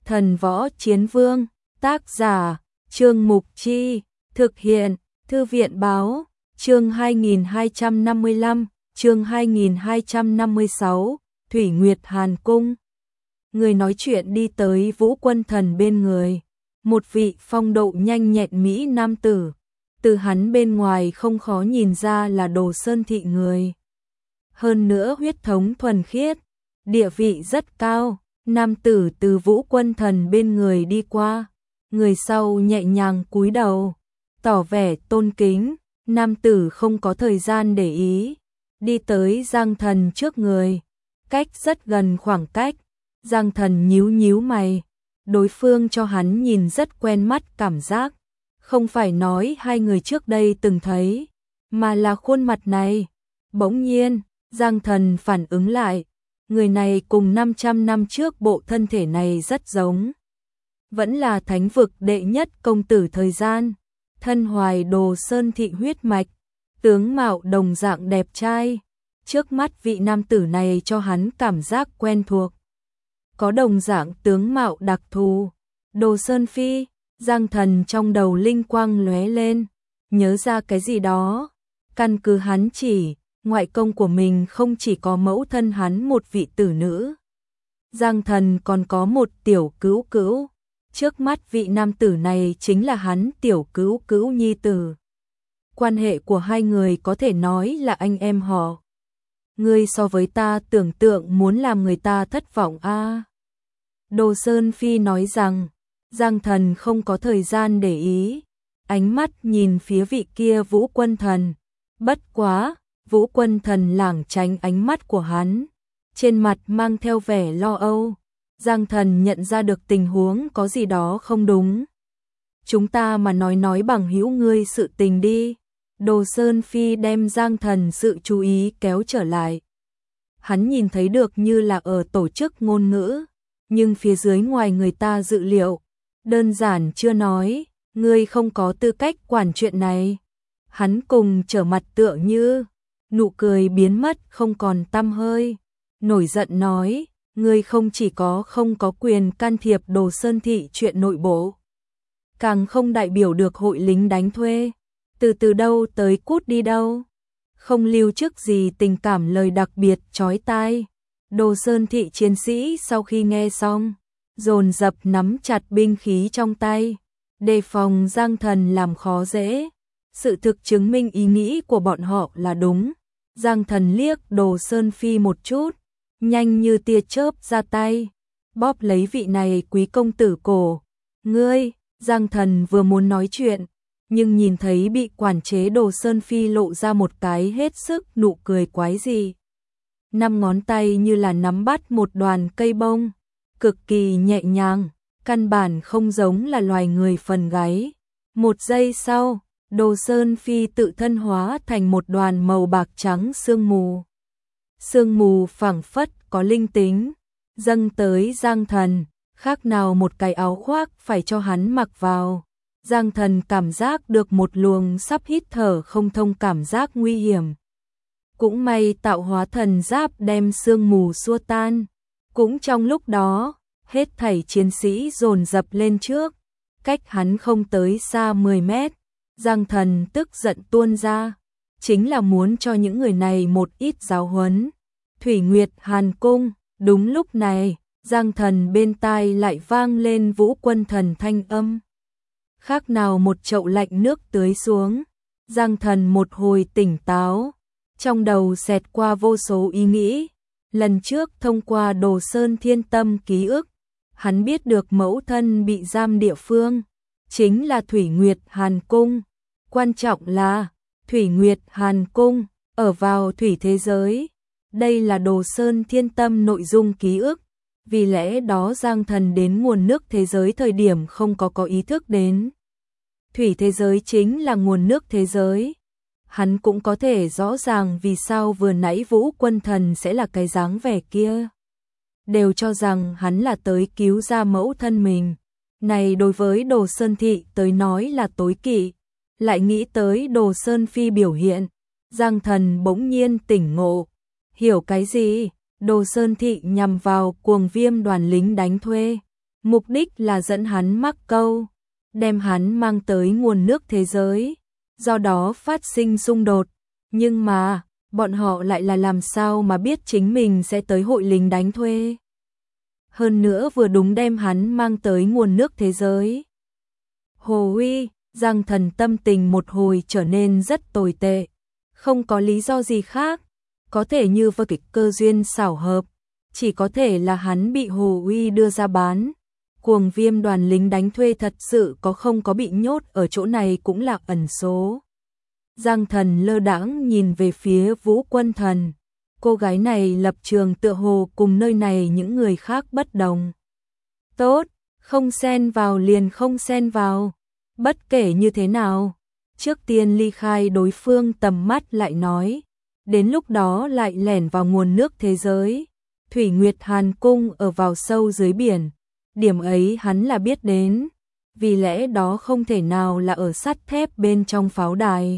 Thần Võ Chiến Vương, tác giả, Trương Mục Chi, thực hiện, Thư viện Báo, chương 2255, chương 2256, Thủy Nguyệt Hàn Cung. Người nói chuyện đi tới Vũ Quân Thần bên người, một vị phong độ nhanh nhẹn mỹ nam tử, từ hắn bên ngoài không khó nhìn ra là Đồ Sơn thị người. Hơn nữa huyết thống thuần khiết, địa vị rất cao. Nam tử từ Vũ Quân Thần bên người đi qua, người sau nhẹ nhàng cúi đầu, tỏ vẻ tôn kính. Nam tử không có thời gian để ý, đi tới Giang Thần trước người, cách rất gần khoảng cách. Giang Thần nhíu nhíu mày, đối phương cho hắn nhìn rất quen mắt cảm giác, không phải nói hai người trước đây từng thấy, mà là khuôn mặt này. Bỗng nhiên, Giang Thần phản ứng lại, người này cùng 500 năm trước bộ thân thể này rất giống. Vẫn là thánh vực đệ nhất công tử thời gian, thân hoài Đồ Sơn thị huyết mạch, tướng mạo đồng dạng đẹp trai. Trước mắt vị nam tử này cho hắn cảm giác quen thuộc. Có đồng dạng tướng mạo đặc thù. Đồ Sơn Phi, Giang Thần trong đầu linh quang lóe lên, nhớ ra cái gì đó. Căn cứ hắn chỉ, ngoại công của mình không chỉ có mẫu thân hắn một vị tử nữ. Giang Thần còn có một tiểu cứu cứu. Trước mắt vị nam tử này chính là hắn tiểu cứu cứu nhi tử. Quan hệ của hai người có thể nói là anh em họ. Ngươi so với ta tưởng tượng muốn làm người ta thất vọng a. Đồ Sơn Phi nói rằng, Giang Thần không có thời gian để ý, ánh mắt nhìn phía vị kia Vũ Quân Thần. Bất quá, Vũ Quân Thần lảng tránh ánh mắt của hắn, trên mặt mang theo vẻ lo âu. Giang Thần nhận ra được tình huống có gì đó không đúng. Chúng ta mà nói bằng hữu ngươi sự tình đi. Đồ Sơn Phi đem Giang Thần sự chú ý kéo trở lại. Hắn nhìn thấy được như là ở tổ chức ngôn ngữ, nhưng phía dưới ngoài người ta dự liệu, đơn giản chưa nói, ngươi không có tư cách quản chuyện này. Hắn cùng trở mặt tựa như, nụ cười biến mất không còn tăm hơi, nổi giận nói, ngươi không chỉ không có quyền can thiệp Đồ Sơn thị chuyện nội bộ, càng không đại biểu được hội lính đánh thuê, từ đâu tới cút đi đâu, không lưu trước gì tình cảm lời đặc biệt chói tai. Đồ Sơn thị chiến sĩ sau khi nghe xong, dồn dập nắm chặt binh khí trong tay, đề phòng Giang Thần làm khó dễ. Sự thực chứng minh ý nghĩ của bọn họ là đúng. Giang Thần liếc Đồ Sơn Phi một chút, nhanh như tia chớp ra tay, bóp lấy vị này quý công tử cổ. Ngươi, Giang Thần vừa muốn nói chuyện, nhưng nhìn thấy bị quản chế Đồ Sơn Phi lộ ra một cái hết sức nụ cười quái dị. 5 ngón tay như là nắm bắt một đoàn cây bông, cực kỳ nhẹ nhàng, căn bản không giống là loài người phần gáy. Một giây sau, Đồ Sơn Phi tự thân hóa thành một đoàn màu bạc trắng sương mù. Sương mù phảng phất có linh tính, dâng tới Giang Thần, khác nào một cái áo khoác phải cho hắn mặc vào. Giang Thần cảm giác được một luồng sắp hít thở không thông cảm giác nguy hiểm. Cũng may tạo hóa thần giáp đem sương mù xua tan. Cũng trong lúc đó, hết thảy chiến sĩ dồn dập lên trước, cách hắn không tới xa 10 mét. Giang Thần tức giận tuôn ra, chính là muốn cho những người này một ít giáo huấn. Thủy Nguyệt Hàn Cung. Đúng lúc này, Giang Thần bên tai lại vang lên Vũ Quân Thần thanh âm. Khác nào một chậu lạnh nước tưới xuống. Giang Thần một hồi tỉnh táo, trong đầu xẹt qua vô số ý nghĩ. Lần trước thông qua Đồ Sơn Thiên Tâm ký ức, hắn biết được mẫu thân bị giam địa phương chính là Thủy Nguyệt Hàn Cung. Quan trọng là Thủy Nguyệt Hàn Cung ở vào thủy thế giới. Đây là Đồ Sơn Thiên Tâm nội dung ký ức, vì lẽ đó Giang Thần đến nguồn nước thế giới thời điểm không có ý thức đến. Thủy thế giới chính là nguồn nước thế giới. Hắn cũng có thể rõ ràng vì sao vừa nãy Vũ Quân Thần sẽ là cái dáng vẻ kia. Đều cho rằng hắn là tới cứu ra mẫu thân mình. Này đối với Đồ Sơn thị tới nói là tối kỵ. Lại nghĩ tới Đồ Sơn Phi biểu hiện, Giang Thần bỗng nhiên tỉnh ngộ. Hiểu cái gì? Đồ Sơn thị nhằm vào cuồng viêm đoàn lính đánh thuê. Mục đích là dẫn hắn mắc câu, đem hắn mang tới nguồn nước thế giới, do đó phát sinh xung đột. Nhưng mà, bọn họ lại là làm sao mà biết chính mình sẽ tới hội lính đánh thuê. Hơn nữa vừa đúng đem hắn mang tới nguồn nước thế giới. Hồ uy, Giang Thần tâm tình một hồi trở nên rất tồi tệ. Không có lý do gì khác. Có thể như vở kịch cơ duyên xảo hợp. Chỉ có thể là hắn bị Hồ uy đưa ra bán. Cuồng Viêm đoàn lính đánh thuê thật sự không có bị nhốt ở chỗ này cũng là ẩn số. Giang Thần lơ đãng nhìn về phía Vũ Quân Thần. Cô gái này lập trường tựa hồ cùng nơi này những người khác bất đồng. Tốt, không xen vào liền không xen vào. Bất kể như thế nào, trước tiên ly khai đối phương tầm mắt lại nói. Đến lúc đó lại lẻn vào nguồn nước thế giới. Thủy Nguyệt Hàn Cung ở vào sâu dưới biển. Điểm ấy hắn là biết đến. Vì lẽ đó không thể nào là ở sắt thép bên trong pháo đài.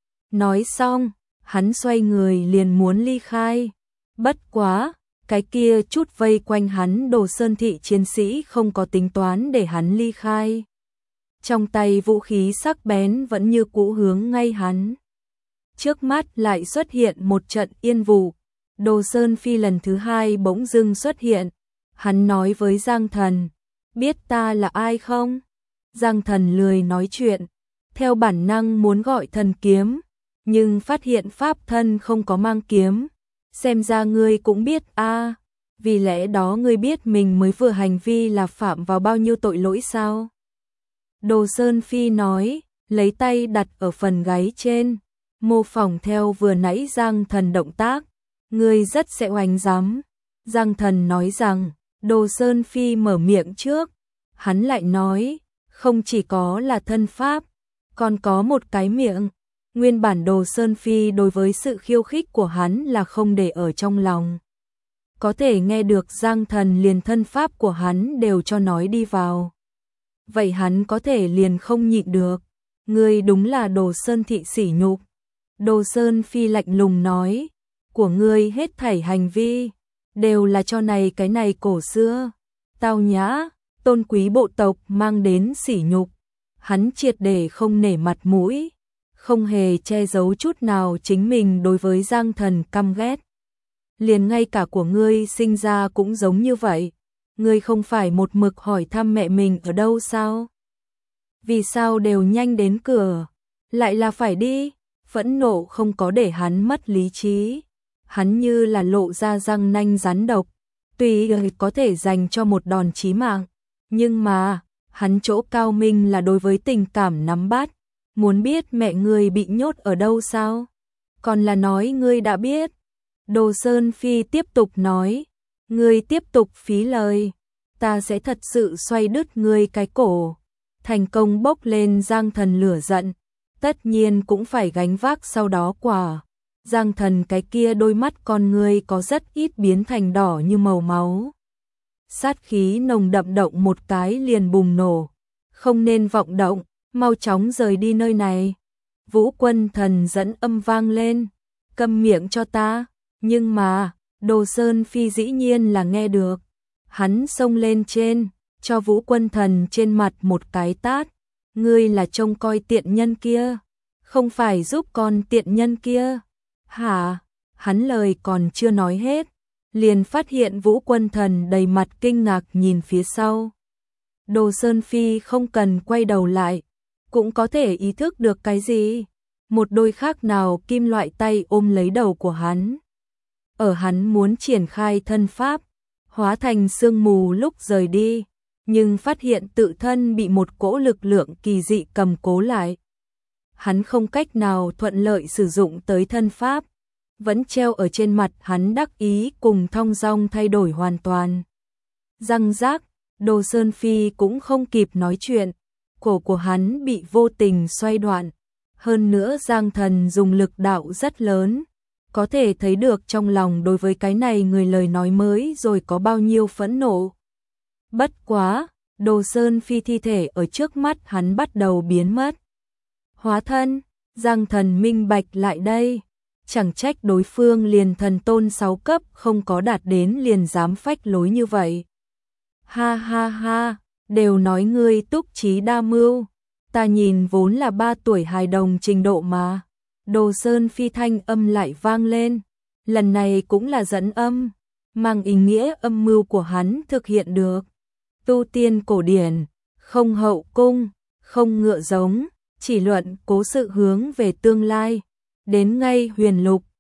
Nói xong, hắn xoay người liền muốn ly khai. Bất quá, cái kia chút vây quanh hắn Đồ Sơn thị chiến sĩ không có tính toán để hắn ly khai. Trong tay vũ khí sắc bén vẫn như cũ hướng ngay hắn. Trước mắt lại xuất hiện một trận yên vụ. Đồ Sơn Phi lần thứ hai bỗng dưng xuất hiện. Hắn nói với Giang Thần, biết ta là ai không? Giang Thần lười nói chuyện, theo bản năng muốn gọi thần kiếm, nhưng phát hiện pháp thân không có mang kiếm. Xem ra ngươi cũng biết a, vì lẽ đó ngươi biết mình mới vừa hành vi là phạm vào bao nhiêu tội lỗi sao? Đồ Sơn Phi nói, lấy tay đặt ở phần gáy trên, mô phỏng theo vừa nãy Giang Thần động tác. Ngươi rất sẽ oánh dám. Giang Thần nói rằng, Đồ Sơn Phi mở miệng trước. Hắn lại nói, không chỉ có là thân pháp, còn có một cái miệng. Nguyên bản Đồ Sơn Phi đối với sự khiêu khích của hắn là không để ở trong lòng. Có thể nghe được Giang Thần liền thân pháp của hắn đều cho nói đi vào. Vậy hắn có thể liền không nhịn được. Ngươi đúng là Đồ Sơn thị sỉ nhục. Đồ Sơn Phi lạnh lùng nói, của ngươi hết thảy hành vi đều là cho này cái này cổ xưa, tao nhã, tôn quý bộ tộc mang đến sỉ nhục. Hắn triệt để không nể mặt mũi, không hề che giấu chút nào chính mình đối với Giang Thần căm ghét. Liền ngay cả của ngươi sinh ra cũng giống như vậy. Ngươi không phải một mực hỏi thăm mẹ mình ở đâu sao? Vì sao đều nhanh đến cửa, lại là phải đi? Phẫn nộ không có để hắn mất lý trí. Hắn như là lộ ra răng nanh rắn độc, tuy có thể dành cho một đòn chí mạng, nhưng mà, hắn chỗ cao minh là đối với tình cảm nắm bắt. Muốn biết mẹ ngươi bị nhốt ở đâu sao? Còn là nói ngươi đã biết. Đồ Sơn Phi tiếp tục nói, ngươi tiếp tục phí lời, ta sẽ thật sự xoay đứt ngươi cái cổ. Thành công bốc lên Giang Thần lửa giận, tất nhiên cũng phải gánh vác sau đó quả. Giang Thần cái kia đôi mắt con ngươi có rất ít biến thành đỏ như màu máu. Sát khí nồng đậm động một cái liền bùng nổ. Không nên vọng động, mau chóng rời đi nơi này. Vũ Quân Thần dẫn âm vang lên, câm miệng cho ta. Nhưng mà, Đồ Sơn Phi dĩ nhiên là nghe được. Hắn xông lên trên, cho Vũ Quân Thần trên mặt một cái tát. Ngươi là trông coi tiện nhân kia, không phải giúp con tiện nhân kia. Hả? Hắn lời còn chưa nói hết, liền phát hiện Vũ Quân Thần đầy mặt kinh ngạc nhìn phía sau. Đồ Sơn Phi không cần quay đầu lại, cũng có thể ý thức được cái gì. Một đôi khác nào kim loại tay ôm lấy đầu của hắn. Ở hắn muốn triển khai thân pháp, hóa thành sương mù lúc rời đi, nhưng phát hiện tự thân bị một cỗ lực lượng kỳ dị cầm cố lại. Hắn không cách nào thuận lợi sử dụng tới thân pháp, vẫn treo ở trên mặt hắn đắc ý cùng thong dong thay đổi hoàn toàn. Răng rác, Đồ Sơn Phi cũng không kịp nói chuyện, cổ của hắn bị vô tình xoay đoạn. Hơn nữa Giang Thần dùng lực đạo rất lớn, có thể thấy được trong lòng đối với cái này người lời nói mới rồi có bao nhiêu phẫn nộ. Bất quá, Đồ Sơn Phi thi thể ở trước mắt hắn bắt đầu biến mất. Hóa thân, Giang Thần minh bạch lại đây, chẳng trách đối phương liền thần tôn 6 cấp không có đạt đến liền dám phách lối như vậy. Ha ha ha, đều nói ngươi túc trí đa mưu, ta nhìn vốn là 3 tuổi hài đồng trình độ mà. Đồ Sơn Phi thanh âm lại vang lên, lần này cũng là dẫn âm, mang ý nghĩa âm mưu của hắn thực hiện được. Tu tiên cổ điển, không hậu cung, không ngựa giống, chỉ luận cố sự hướng về tương lai. Đến ngay huyền lục,